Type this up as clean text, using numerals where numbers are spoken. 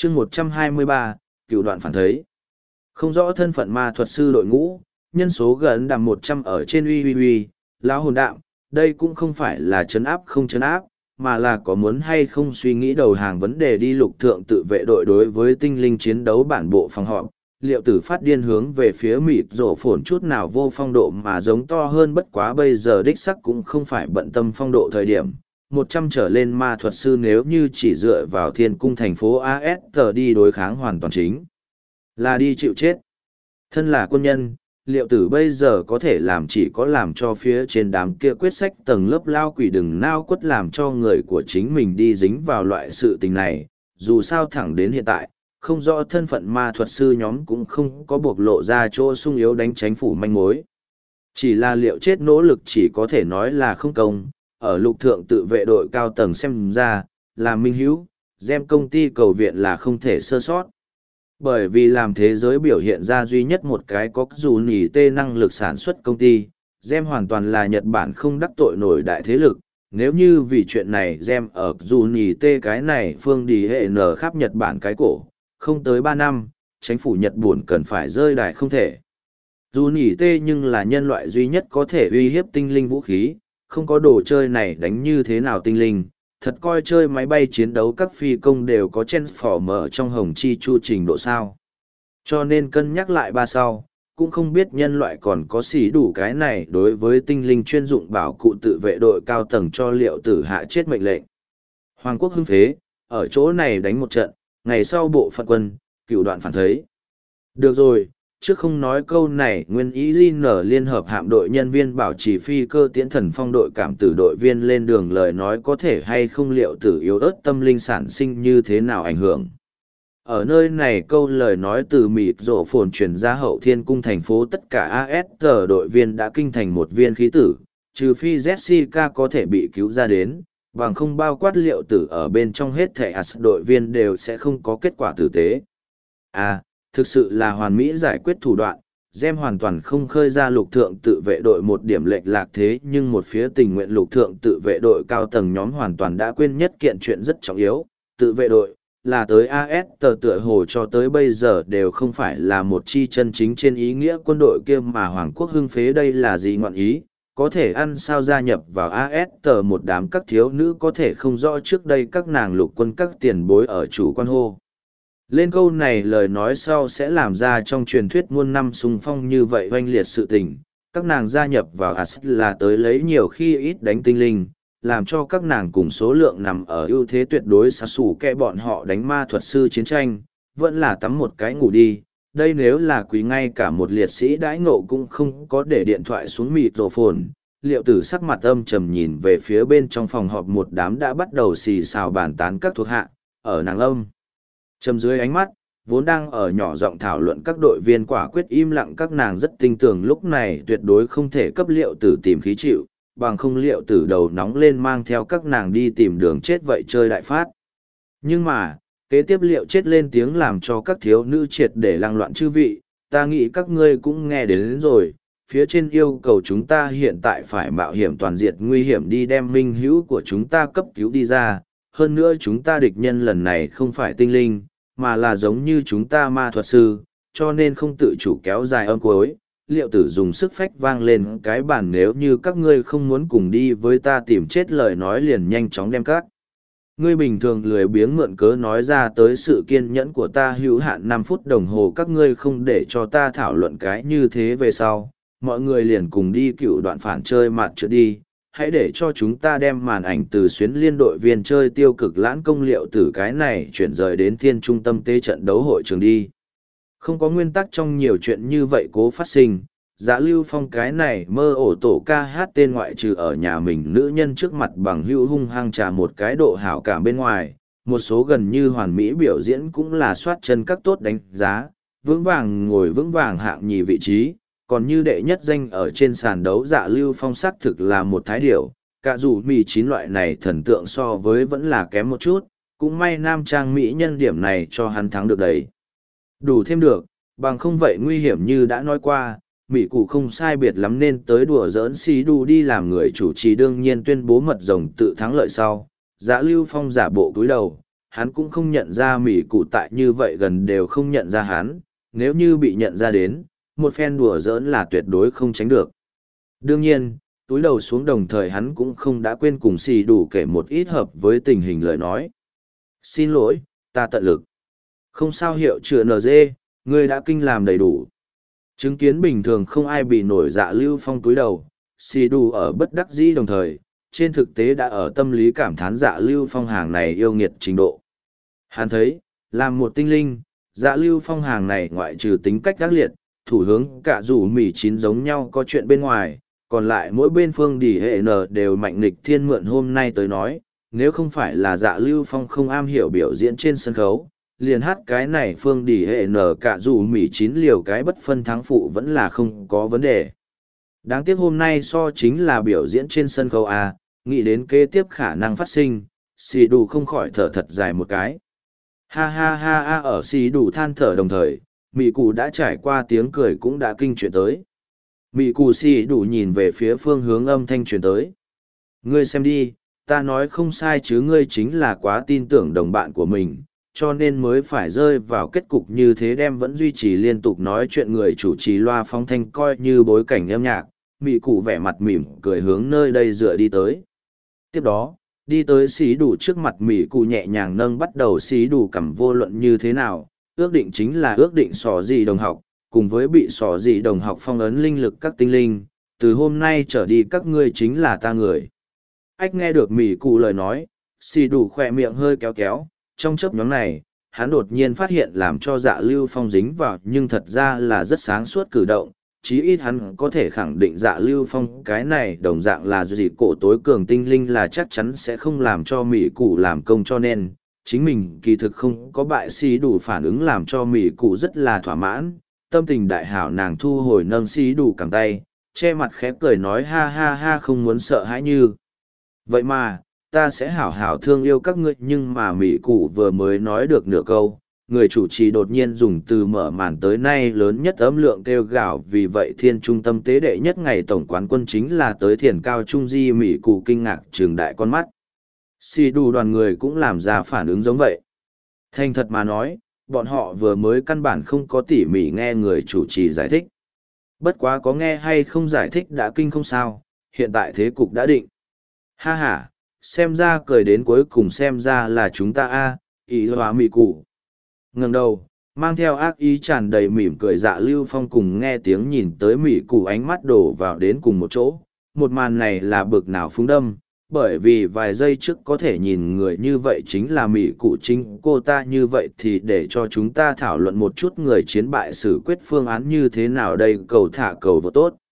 chương 123, cựu đoạn phản thấy. Không rõ thân phận ma thuật sư đội ngũ, nhân số gần đàm 100 ở trên uy, lão hồn đạm, đây cũng không phải là chấn áp không chấn áp, mà là có muốn hay không suy nghĩ đầu hàng vấn đề đi lục thượng tự vệ đội đối với tinh linh chiến đấu bản bộ phòng họp. Liệu tử phát điên hướng về phía mịt rổ phồn chút nào vô phong độ mà giống to hơn, bất quá bây giờ đích sắc cũng không phải bận tâm phong độ thời điểm. 100 trở lên ma thuật sư nếu như chỉ dựa vào thiên cung thành phố AS đi đối kháng hoàn toàn chính là đi chịu chết. Thân là quân nhân, liệu tử bây giờ có thể làm chỉ có làm cho phía trên đám kia quyết sách tầng lớp lao quỷ đừng nao quất làm cho người của chính mình đi dính vào loại sự tình này. Dù sao thẳng đến hiện tại, không rõ thân phận ma thuật sư nhóm cũng không có bộc lộ ra chỗ sung yếu đánh chánh phủ manh mối. Chỉ là liệu chết nỗ lực chỉ có thể nói là không công, ở lục thượng tự vệ đội cao tầng xem ra, là minh hữu, gem công ty cầu viện là không thể sơ sót. Bởi vì làm thế giới biểu hiện ra duy nhất một cái có dù nỉ tê năng lực sản xuất công ty, gem hoàn toàn là Nhật Bản không đắc tội nổi đại thế lực. Nếu như vì chuyện này gem ở dù nỉ tê cái này phương đi hệ nở khắp Nhật Bản cái cổ, không tới 3 năm, chính phủ Nhật buồn cần phải rơi đài không thể. Dù nỉ tê nhưng là nhân loại duy nhất có thể uy hiếp tinh linh vũ khí, không có đồ chơi này đánh như thế nào tinh linh, thật coi chơi máy bay chiến đấu các phi công đều có Transformer trong hồng chi chu trình độ sao. Cho nên cân nhắc lại ba sau, cũng không biết nhân loại còn có xỉ đủ cái này đối với tinh linh chuyên dụng bảo cụ tự vệ đội cao tầng cho liệu tử hạ chết mệnh lệnh. Hoàng quốc hưng phế, ở chỗ này đánh một trận, ngày sau bộ phận quân, cựu đoạn phản thấy. Được rồi, trước không nói câu này, nguyên ý di nở liên hợp hạm đội nhân viên bảo trì phi cơ tiễn thần phong đội cảm tử đội viên lên đường lời nói có thể hay không liệu tử yếu ớt tâm linh sản sinh như thế nào ảnh hưởng. Ở nơi này câu lời nói từ mịt rổ phồn truyền ra hậu thiên cung thành phố tất cả AS đội viên đã kinh thành một viên khí tử, trừ phi Jessica có thể bị cứu ra đến, bằng không bao quát liệu tử ở bên trong hết thể AS đội viên đều sẽ không có kết quả tử tế. Thực sự là hoàn mỹ giải quyết thủ đoạn, gem hoàn toàn không khơi ra lục thượng tự vệ đội một điểm lệch lạc thế nhưng một phía tình nguyện lục thượng tự vệ đội cao tầng nhóm hoàn toàn đã quên nhất kiện chuyện rất trọng yếu, tự vệ đội, là tới AS tựa hồ cho tới bây giờ đều không phải là một chi chân chính trên ý nghĩa quân đội kia mà Hoàng quốc hưng phế đây là gì ngọn ý, có thể ăn sao gia nhập vào AS một đám các thiếu nữ có thể không rõ trước đây các nàng lục quân các tiền bối ở chủ quan hô. Lên câu này lời nói sau sẽ làm ra trong truyền thuyết muôn năm xung phong như vậy oanh liệt sự tình, các nàng gia nhập vào AS là tới lấy nhiều khi ít đánh tinh linh, làm cho các nàng cùng số lượng nằm ở ưu thế tuyệt đối xa xù kẹ bọn họ đánh ma thuật sư chiến tranh, vẫn là tắm một cái ngủ đi. Đây nếu là quý ngay cả một liệt sĩ đãi ngộ cũng không có để điện thoại xuống mịt rổ phồn, liệu tử sắc mặt âm trầm nhìn về phía bên trong phòng họp một đám đã bắt đầu xì xào bàn tán các thuộc hạ, ở nàng âm. Trầm dưới ánh mắt, vốn đang ở nhỏ giọng thảo luận các đội viên quả quyết im lặng các nàng rất tin tưởng lúc này tuyệt đối không thể cấp liệu tử tìm khí chịu, bằng không liệu tử đầu nóng lên mang theo các nàng đi tìm đường chết vậy chơi đại phát. Nhưng mà, kế tiếp liệu chết lên tiếng làm cho các thiếu nữ triệt để lăng loạn chư vị, ta nghĩ các ngươi cũng nghe đến rồi, phía trên yêu cầu chúng ta hiện tại phải mạo hiểm toàn diệt nguy hiểm đi đem minh hữu của chúng ta cấp cứu đi ra, hơn nữa chúng ta địch nhân lần này không phải tinh linh, mà là giống như chúng ta ma thuật sư, cho nên không tự chủ kéo dài âm cuối. Liệu tử dùng sức phách vang lên cái bàn nếu như các ngươi không muốn cùng đi với ta tìm chết lời nói liền nhanh chóng đem các. Ngươi bình thường lười biếng mượn cớ nói ra tới sự kiên nhẫn của ta hữu hạn 5 phút đồng hồ các ngươi không để cho ta thảo luận cái như thế về sau, mọi người liền cùng đi cựu đoạn phản chơi mặt trượt đi. Hãy để cho chúng ta đem màn ảnh từ xuyến liên đội viên chơi tiêu cực lãng công liệu tử cái này chuyển rời đến thiên trung tâm tế trận đấu hội trường đi. Không có nguyên tắc trong nhiều chuyện như vậy cố phát sinh, Dạ Lưu Phong cái này mơ ổ tổ ca hát tên ngoại trừ ở nhà mình nữ nhân trước mặt bằng hữu hung hăng trà một cái độ hảo cảm bên ngoài, một số gần như hoàn mỹ biểu diễn cũng là soát chân các tốt đánh giá, vững vàng ngồi vững vàng hạng nhì vị trí, còn như đệ nhất danh ở trên sàn đấu Dạ Lưu Phong xác thực là một thái điểu, cả dù mì 9 loại này thần tượng so với vẫn là kém một chút, cũng may nam trang mỹ nhân điểm này cho hắn thắng được đấy. Đủ thêm được, bằng không vậy nguy hiểm như đã nói qua, Mỹ cụ không sai biệt lắm nên tới đùa giỡn xí đu đi làm người chủ trì đương nhiên tuyên bố mật rồng tự thắng lợi sau. Dạ Lưu Phong giả bộ cúi đầu, hắn cũng không nhận ra Mỹ cụ tại như vậy gần đều không nhận ra hắn, nếu như bị nhận ra đến, một phen đùa giỡn là tuyệt đối không tránh được. Đương nhiên, túi đầu xuống đồng thời hắn cũng không đã quên cùng xì đủ kể một ít hợp với tình hình lời nói. Xin lỗi, ta tận lực. Không sao hiệu chữa NG, ngươi đã kinh làm đầy đủ. Chứng kiến bình thường không ai bị nổi dạ Lưu Phong túi đầu, xì đủ ở bất đắc dĩ đồng thời, trên thực tế đã ở tâm lý cảm thán dạ Lưu Phong hàng này yêu nghiệt trình độ. Hắn thấy, làm một tinh linh, dạ Lưu Phong hàng này ngoại trừ tính cách ác liệt, thủ hướng cả rủ mỉ chín giống nhau có chuyện bên ngoài, còn lại mỗi bên phương đỉ hệ n đều mạnh nghịch thiên mượn hôm nay tới nói, nếu không phải là dạ Lưu Phong không am hiểu biểu diễn trên sân khấu, liền hát cái này phương đỉ hệ n cả rủ mỉ chín liều cái bất phân thắng phụ vẫn là không có vấn đề. Đáng tiếc hôm nay so chính là biểu diễn trên sân khấu A, nghĩ đến kế tiếp khả năng phát sinh, xì đủ không khỏi thở thật dài một cái. Ha ha ha ha ở xì đủ than thở đồng thời, mị cụ đã trải qua tiếng cười cũng đã kinh chuyện tới. Mị cụ xì đủ nhìn về phía phương hướng âm thanh truyền tới. Ngươi xem đi, ta nói không sai chứ ngươi chính là quá tin tưởng đồng bạn của mình, cho nên mới phải rơi vào kết cục như thế đem vẫn duy trì liên tục nói chuyện người chủ trì loa phóng thanh coi như bối cảnh âm nhạc. Mị cụ vẻ mặt mỉm cười hướng nơi đây dựa đi tới. Tiếp đó, đi tới xí đủ trước mặt Mị cụ nhẹ nhàng nâng bắt đầu xí đủ cầm vô luận như thế nào, ước định chính là ước định sò gì đồng học, cùng với bị sò gì đồng học phong ấn linh lực các tinh linh, từ hôm nay trở đi các ngươi chính là ta người. Ách nghe được Mị cụ lời nói, xí đủ khỏe miệng hơi kéo kéo, trong chớp nhoáng này, hắn đột nhiên phát hiện làm cho dạ Lưu Phong dính vào nhưng thật ra là rất sáng suốt cử động. Chí ít hắn có thể khẳng định dạ Lưu Phong cái này đồng dạng là gì cổ tối cường tinh linh là chắc chắn sẽ không làm cho Mỹ cụ làm công cho nên, chính mình kỳ thực không có bại xí đủ phản ứng làm cho Mỹ cụ rất là thỏa mãn, tâm tình đại hảo nàng thu hồi nâng xí đủ cầm tay, che mặt khẽ cười nói ha ha ha không muốn sợ hãi như. Vậy mà, ta sẽ hảo hảo thương yêu các ngươi nhưng mà Mỹ cụ vừa mới nói được nửa câu. Người chủ trì đột nhiên dùng từ mở màn tới nay lớn nhất âm lượng kêu gào vì vậy thiên trung tâm tế đệ nhất ngày tổng quán quân chính là tới thiền cao trung di Mỹ cụ kinh ngạc trường đại con mắt. Xì đủ đoàn người cũng làm ra phản ứng giống vậy. Thành thật mà nói, bọn họ vừa mới căn bản không có tỉ mỉ nghe người chủ trì giải thích. Bất quá có nghe hay không giải thích đã kinh không sao, hiện tại thế cục đã định. Ha ha, xem ra cười đến cuối cùng xem ra là chúng ta a ý hóa Mỹ cụ. Ngẩng đầu, mang theo ác ý tràn đầy mỉm cười dạ Lưu Phong cùng nghe tiếng nhìn tới Mỹ cụ ánh mắt đổ vào đến cùng một chỗ. Một màn này là bực nào phúng đâm, bởi vì vài giây trước có thể nhìn người như vậy chính là Mỹ cụ chính cô ta như vậy thì để cho chúng ta thảo luận một chút người chiến bại xử quyết phương án như thế nào đây cầu thả cầu vô tốt.